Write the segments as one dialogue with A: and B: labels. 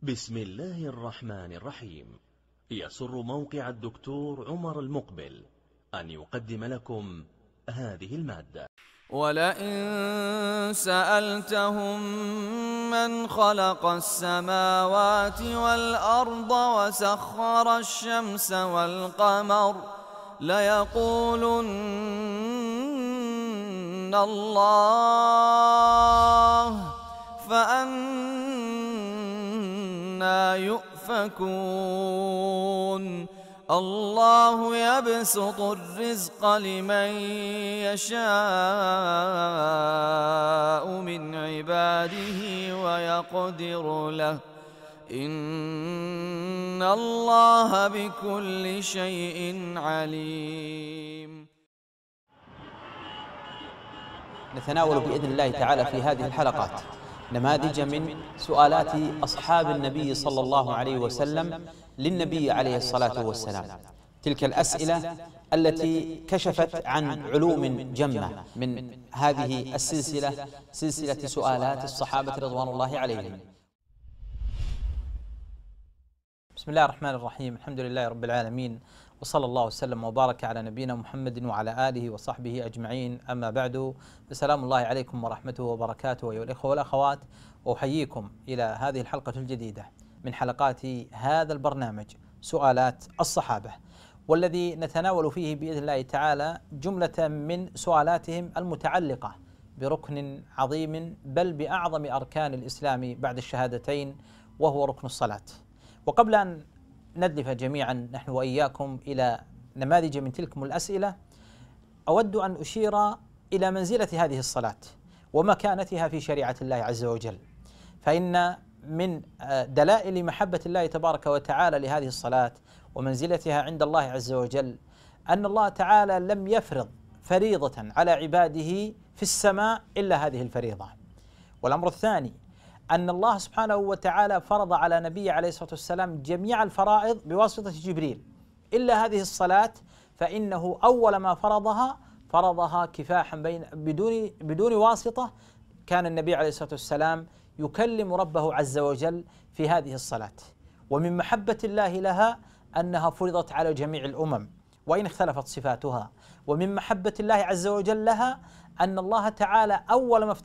A: بسم الله الرحمن الرحيم. يسر موقع الدكتور عمر المقبل أن يقدم لكم هذه المادة.
B: ولئن سألتهم من خلق السماوات والأرض وسخر الشمس والقمر ليقولن الله فأنى يؤفكون. الله يبسط الرزق لمن يشاء من عباده ويقدر له إن الله بكل شيء عليم.
C: نتناول بإذن الله تعالى في هذه الحلقات نماذج من سؤالات أصحاب النبي صلى الله عليه وسلم للنبي عليه الصلاة والسلام، تلك الأسئلة التي كشفت عن علوم جمة من هذه السلسلة، سلسلة سؤالات الصحابة رضوان الله عليهم. بسم الله الرحمن الرحيم، الحمد لله رب العالمين، وصلى الله وسلم وبارك على نبينا محمد وعلى آله وصحبه أجمعين، أما بعد، فسلام الله عليكم ورحمته وبركاته أيها الإخوة والأخوات، وأحييكم إلى هذه الحلقة الجديدة من حلقات هذا البرنامج سؤالات الصحابة، والذي نتناول فيه بإذن الله تعالى جملة من سؤالاتهم المتعلقة بركن عظيم بل بأعظم أركان الإسلام بعد الشهادتين، وهو ركن الصلاة. وقبل أن ندلف جميعا نحن وإياكم إلى نماذج من تلكم الأسئلة، أود أن أشير إلى منزلة هذه الصلاة ومكانتها في شريعة الله عز وجل. فإن من دلائل محبة الله تبارك وتعالى لهذه الصلاة ومنزلتها عند الله عز وجل أن الله تعالى لم يفرض فريضة على عباده في السماء إلا هذه الفريضة. والأمر الثاني أن الله سبحانه وتعالى فرض على نبيه عليه الصلاة والسلام جميع الفرائض بواسطة جبريل إلا هذه الصلاة، فإنه أول ما فرضها كفاحا بدون واسطة. كان النبي عليه الصلاة والسلام يكلم ربه عز وجل في هذه الصلاة، ومن محبة الله لها أنها فرضت على جميع الأمم وإن اختلفت صفاتها، ومن محبة الله عز وجل لها أن الله تعالى أول ما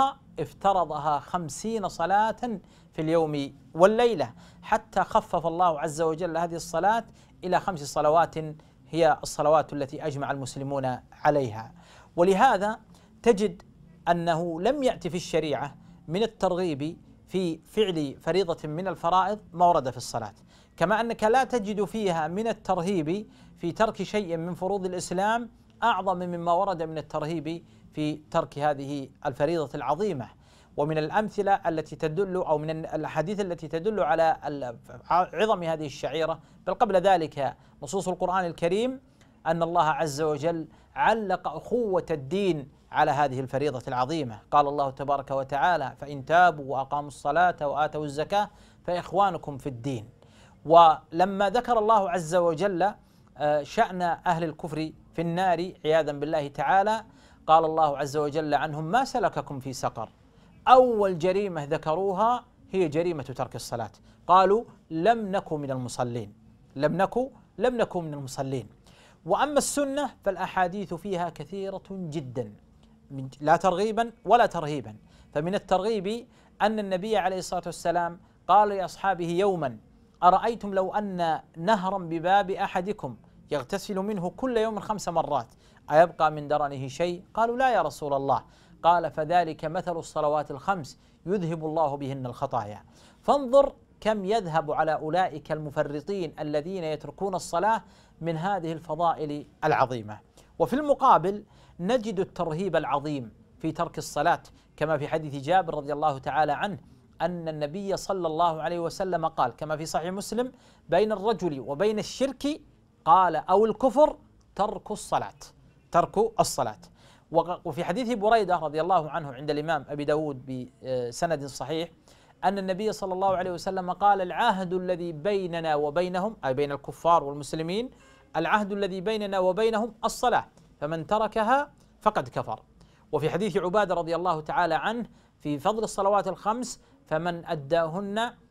C: افترضها 50 صلاة في اليوم والليلة، حتى خفف الله عز وجل هذه الصلاة إلى 5 صلوات هي الصلوات التي أجمع المسلمون عليها. ولهذا تجد أنه لم يأتي في الشريعة من الترغيب في فعل فريضة من الفرائض ما ورد في الصلاة، كما أنك لا تجد فيها من الترهيب في ترك شيء من فروض الإسلام أعظم مما ورد من الترهيب في ترك هذه الفريضة العظيمة. ومن الأمثلة التي تدل أو من الأحاديث التي تدل على عظم هذه الشعيرة، بل قبل ذلك نصوص القرآن الكريم، أن الله عز وجل علق أخوة الدين على هذه الفريضة العظيمة. قال الله تبارك وتعالى: فإن تابوا وأقاموا الصلاة وآتوا الزكاة فإخوانكم في الدين. ولما ذكر الله عز وجل شأن أهل الكفر في النار عياذا بالله تعالى، قال الله عز وجل عنهم: ما سلككم في سقر؟ أول جريمة ذكروها هي جريمة ترك الصلاة، قالوا لم نكن من المصلين، لم نكن من المصلين. وأما السنة فالأحاديث فيها كثيرة جدا لا ترغيبا ولا ترهيبا. فمن الترغيب أن النبي عليه الصلاة والسلام قال لأصحابه يوما: أرأيتم لو أن نهرا بباب أحدكم يغتسل منه كل يوم 5 مرات أيبقى من درنه شيء؟ قالوا: لا يا رسول الله. قال: فذلك مثل الصلوات ال5 يذهب الله بهن الخطايا. فانظر كم يذهب على أولئك المفرطين الذين يتركون الصلاة من هذه الفضائل العظيمة. وفي المقابل نجد الترهيب العظيم في ترك الصلاة، كما في حديث جابر رضي الله تعالى عنه أن النبي صلى الله عليه وسلم قال كما في صحيح مسلم: بين الرجل وبين الشرك قال أو الكفر ترك الصلاة. وفي حديث بريدة رضي الله عنه عند الإمام أبي داود بسند صحيح أن النبي صلى الله عليه وسلم قال: العهد الذي بيننا وبينهم، أي بين الكفار والمسلمين، العهد الذي بيننا وبينهم الصلاة، فمن تركها فقد كفر. وفي حديث عبادة رضي الله تعالى عنه في فضل الصلوات ال5: فمن أداهن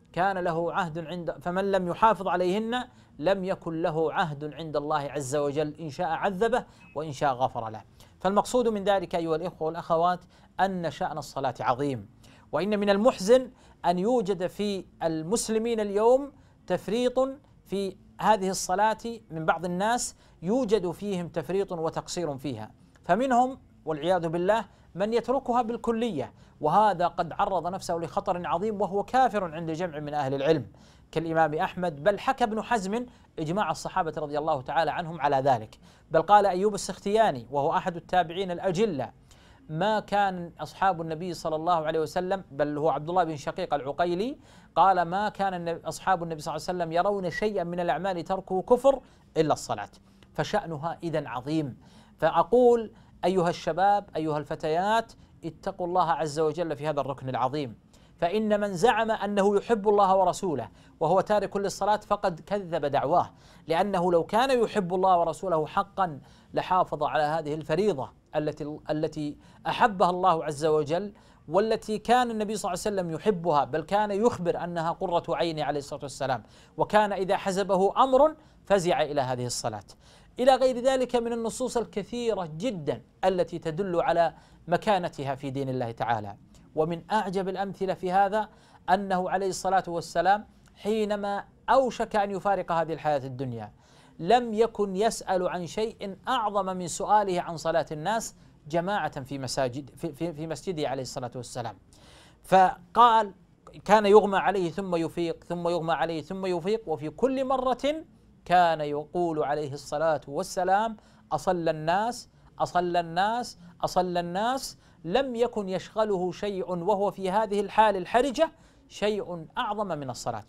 C: كان له عهد فمن لم يحافظ عليهن لم يكن له عهد عند الله عز وجل، إن شاء عذبه وإن شاء غفر له. فالمقصود من ذلك أيها الإخوة والأخوات أن شأن الصلاة عظيم، وإن من المحزن أن يوجد في المسلمين اليوم تفريط في هذه الصلاة من بعض الناس، يوجد فيهم تفريط وتقصير فيها، فمنهم والعياذ بالله من يتركها بالكلية، وهذا قد عرض نفسه لخطر عظيم وهو كافر عند جمع من أهل العلم كالإمام أحمد، بل حكى ابن حزم إجماع الصحابة رضي الله تعالى عنهم على ذلك. بل قال أيوب السختياني وهو أحد التابعين الأجلة: ما كان أصحاب النبي صلى الله عليه وسلم، بل هو عبد الله بن شقيق العقيلي، قال: ما كان أصحاب النبي صلى الله عليه وسلم يرون شيئا من الأعمال تركه كفر إلا الصلاة. فشأنها إذن عظيم. فأقول أيها الشباب أيها الفتيات، اتقوا الله عز وجل في هذا الركن العظيم، فإن من زعم أنه يحب الله ورسوله وهو تارك للصلاة فقد كذب دعواه، لأنه لو كان يحب الله ورسوله حقا لحافظ على هذه الفريضة التي أحبها الله عز وجل، والتي كان النبي صلى الله عليه وسلم يحبها، بل كان يخبر أنها قرة عينه عليه الصلاة والسلام، وكان إذا حزبه أمر فزع إلى هذه الصلاة، إلى غير ذلك من النصوص الكثيرة جدا التي تدل على مكانتها في دين الله تعالى. ومن أعجب الأمثلة في هذا أنه عليه الصلاة والسلام حينما أوشك أن يفارق هذه الحياة الدنيا لم يكن يسأل عن شيء أعظم من سؤاله عن صلاة الناس جماعة في مسجده عليه الصلاة والسلام. فقال: كان يغمى عليه ثم يفيق، ثم يغمى عليه ثم يفيق، وفي كل مرة كان يقول عليه الصلاة والسلام: أصلى الناس أصلى الناس أصلى الناس. لم يكن يشغله شيء وهو في هذه الحال الحرجة شيء أعظم من الصلاة.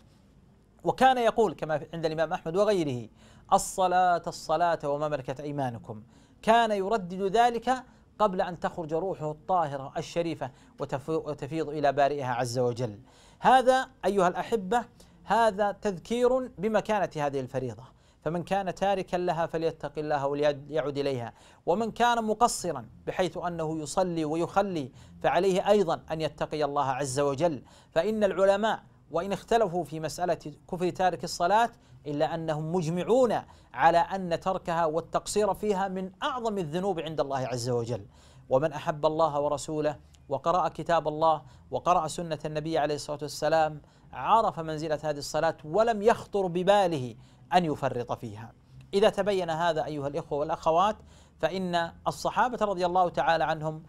C: وكان يقول كما عند الإمام أحمد وغيره: الصلاة الصلاة وما ملكت أيمانكم. كان يردد ذلك قبل أن تخرج روحه الطاهرة الشريفة وتفيض إلى بارئها عز وجل. هذا أيها الأحبة هذا تذكير بمكانة هذه الفريضة، فمن كان تاركا لها فليتق الله وليعد إليها، ومن كان مقصرا بحيث أنه يصلي ويخلي فعليه أيضا أن يتقي الله عز وجل. فإن العلماء وإن اختلفوا في مسألة كفر تارك الصلاة إلا أنهم مجمعون على أن تركها والتقصير فيها من أعظم الذنوب عند الله عز وجل. ومن أحب الله ورسوله وقرأ كتاب الله وقرأ سنة النبي عليه الصلاة والسلام عرف منزلة هذه الصلاة ولم يخطر بباله أن يفرط فيها. إذا تبين هذا أيها الإخوة والأخوات فإن الصحابة رضي الله تعالى عنهم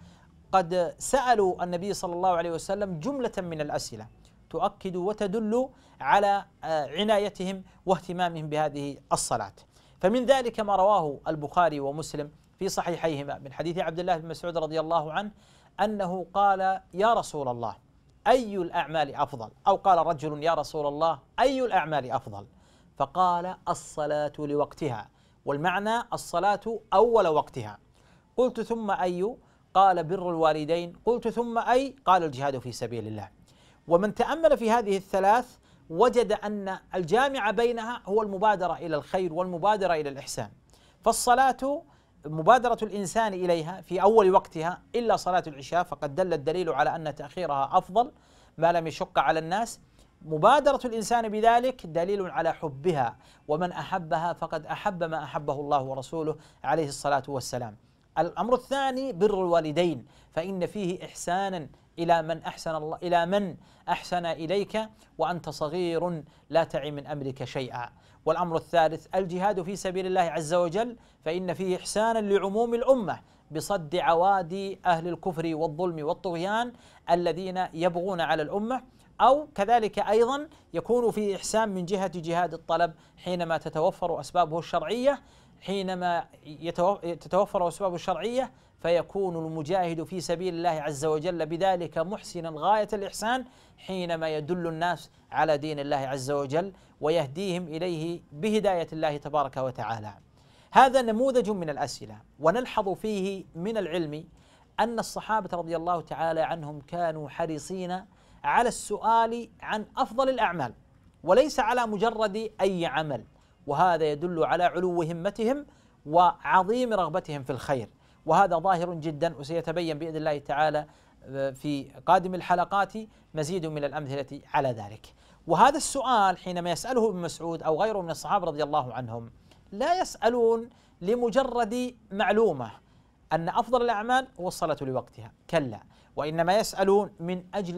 C: قد سألوا النبي صلى الله عليه وسلم جملة من الأسئلة تؤكد وتدل على عنايتهم واهتمامهم بهذه الصلاة. فمن ذلك ما رواه البخاري ومسلم في صحيحيهما من حديث عبد الله بن مسعود رضي الله عنه أنه قال: يا رسول الله أي الأعمال أفضل؟ أو قال رجل: يا رسول الله أي الأعمال أفضل؟ فقال: الصلاة لوقتها، والمعنى الصلاة أول وقتها. قلت: ثم أي؟ قال: بر الوالدين. قلت: ثم أي؟ قال: الجهاد في سبيل الله. ومن تأمل في هذه الثلاث وجد أن الجامع بينها هو المبادرة إلى الخير والمبادرة إلى الإحسان. فالصلاة مبادرة الإنسان إليها في أول وقتها إلا صلاة العشاء، فقد دل الدليل على أن تأخيرها أفضل ما لم يشق على الناس. مبادرة الإنسان بذلك دليل على حبها، ومن أحبها فقد أحب ما أحبه الله ورسوله عليه الصلاة والسلام. الأمر الثاني بر الوالدين، فإن فيه إحسانا إلى من أحسن إليك وأنت صغير لا تعي من أمرك شيئا. والأمر الثالث الجهاد في سبيل الله عز وجل، فإن فيه إحسانا لعموم الأمة بصد عوادي أهل الكفر والظلم والطغيان الذين يبغون على الأمة. أو كذلك أيضا يكون فيه إحسان من جهة جهاد الطلب حينما تتوفر أسبابه الشرعية، حينما تتوفر أسبابه الشرعية فيكون المجاهد في سبيل الله عز وجل بذلك محسنا غاية الإحسان حينما يدل الناس على دين الله عز وجل ويهديهم إليه بهداية الله تبارك وتعالى. هذا نموذج من الأسئلة. ونلحظ فيه من العلم أن الصحابة رضي الله تعالى عنهم كانوا حريصين على السؤال عن أفضل الأعمال وليس على مجرد أي عمل، وهذا يدل على علو همتهم وعظيم رغبتهم في الخير، وهذا ظاهر جدا وسيتبين بإذن الله تعالى في قادم الحلقات مزيد من الأمثلة على ذلك. وهذا السؤال حينما يسأله ابن مسعود أو غيره من الصحابة رضي الله عنهم لا يسألون لمجرد معلومة أن أفضل الأعمال هو الصلاة لوقتها، كلا، وإنما يسألون من أجل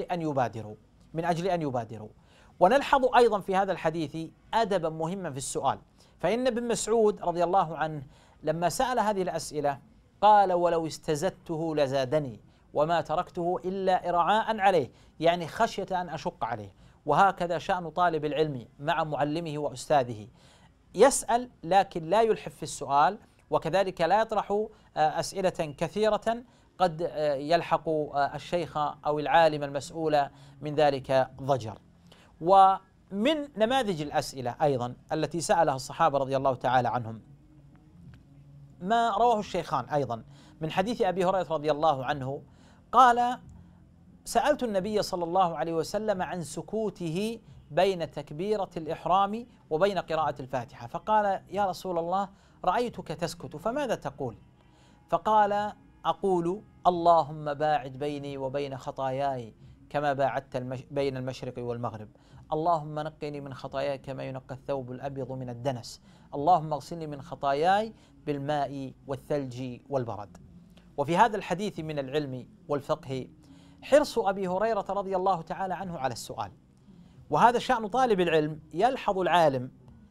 C: أن يبادروا. ونلحظ أيضا في هذا الحديث أدبا مهما في السؤال، فإن ابن مسعود رضي الله عنه لما سأل هذه الأسئلة قال: ولو استزدته لزادني وما تركته إلا إرعاء عليه، يعني خشية أن أشق عليه. وهكذا شأن طالب العلم مع معلمه وأستاذه، يسأل لكن لا يلحف في السؤال، وكذلك لا يطرح أسئلة كثيرة قد يلحق الشيخ أو العالم المسؤول من ذلك ضجر. ومن نماذج الأسئلة أيضا التي سألها الصحابة رضي الله تعالى عنهم ما رواه الشيخان أيضا من حديث أبي هريرة رضي الله عنه قال: سألت النبي صلى الله عليه وسلم عن سكوته بين تكبيرة الإحرام وبين قراءة الفاتحة، فقال: يا رسول الله رأيتك تسكت فماذا تقول؟ فقال: أقول اللهم باعد بيني وبين خطاياي كما باعدت بين المشرق والمغرب، اللهم نقني من خطاياي كما ينقى الثوب الأبيض من الدنس، اللهم اغسلني من خطاياي بالماء والثلج والبرد. وفي هذا الحديث من العلم والفقه حرص أبي هريرة رضي الله تعالى عنه على السؤال، وهذا شأن طالب العلم. يلحظ العالم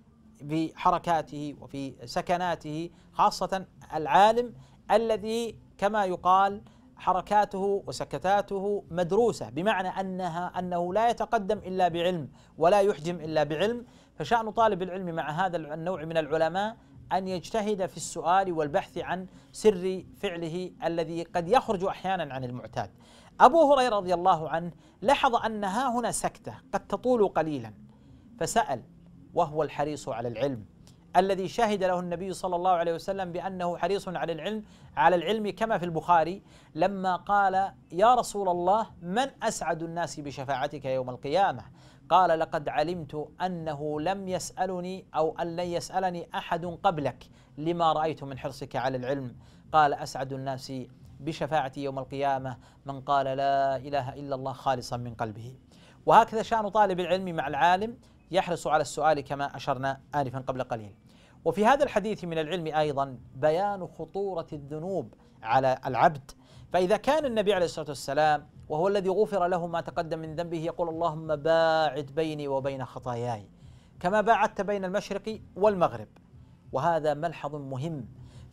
C: في حركاته وفي سكناته، خاصة العالم الذي كما يقال حركاته وسكتاته مدروسة، بمعنى أنه لا يتقدم إلا بعلم ولا يحجم إلا بعلم. فشأن طالب العلم مع هذا النوع من العلماء أن يجتهد في السؤال والبحث عن سر فعله الذي قد يخرج أحيانا عن المعتاد. أبو هريرة رضي الله عنه لاحظ أن ها هنا سكتة قد تطول قليلا، فسأل، وهو الحريص على العلم الذي شهد له النبي صلى الله عليه وسلم بأنه حريص على العلم كما في البخاري لما قال: يا رسول الله من أسعد الناس بشفاعتك يوم القيامة؟ قال: لقد علمت أنه لم يسألني أو أن لن يسألني أحد قبلك لما رأيت من حرصك على العلم. قال: أسعد الناس بشفاعتي يوم القيامة من قال لا إله إلا الله خالصا من قلبه. وهكذا شأن طالب العلم مع العالم، يحرص على السؤال كما أشرنا آنفا قبل قليل. وفي هذا الحديث من العلم أيضا بيان خطورة الذنوب على العبد، فإذا كان النبي عليه الصلاة والسلام وهو الذي غفر له ما تقدم من ذنبه يقول: اللهم باعد بيني وبين خطاياي كما باعدت بين المشرق والمغرب، وهذا ملحظ مهم،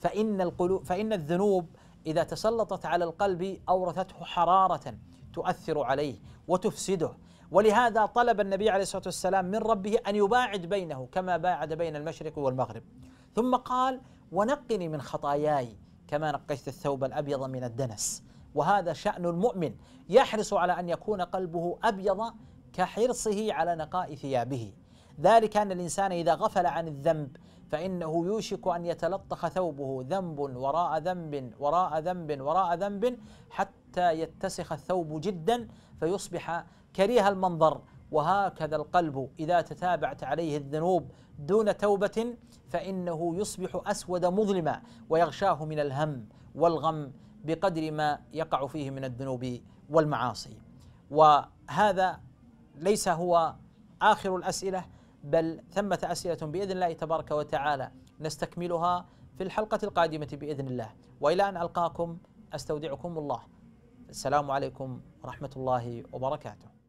C: فإن الذنوب إذا تسلطت على القلب أورثته حرارة تؤثر عليه وتفسده، ولهذا طلب النبي عليه الصلاة والسلام من ربه أن يباعد بينه كما باعد بين المشرق والمغرب، ثم قال: ونقني من خطاياي كما نقيت الثوب الأبيض من الدنس. وهذا شأن المؤمن، يحرص على أن يكون قلبه أبيض كحرصه على نقاء ثيابه، ذلك أن الإنسان إذا غفل عن الذنب فإنه يوشك أن يتلطخ ثوبه ذنب وراء ذنب وراء ذنب وراء ذنب حتى يتسخ الثوب جدا فيصبح كريه المنظر. وهكذا القلب إذا تتابعت عليه الذنوب دون توبة فإنه يصبح أسود مظلما ويغشاه من الهم والغم بقدر ما يقع فيه من الذنوب والمعاصي. وهذا ليس هو آخر الأسئلة، بل ثمة أسئلة بإذن الله تبارك وتعالى نستكملها في الحلقة القادمة بإذن الله. وإلى أن ألقاكم أستودعكم الله. السلام عليكم ورحمة الله وبركاته.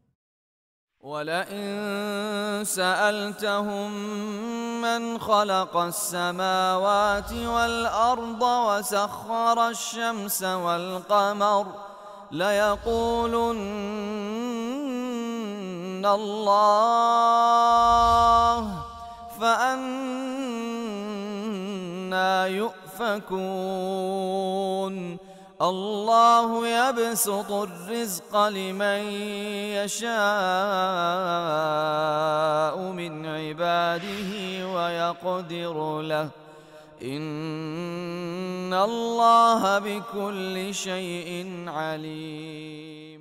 B: ولئن سألتهم من خلق السماوات والأرض وسخر الشمس والقمر ليقولن الله فأنى يؤفكون. الله يبسط الرزق لمن يشاء من عباده ويقدر له إن الله بكل شيء عليم.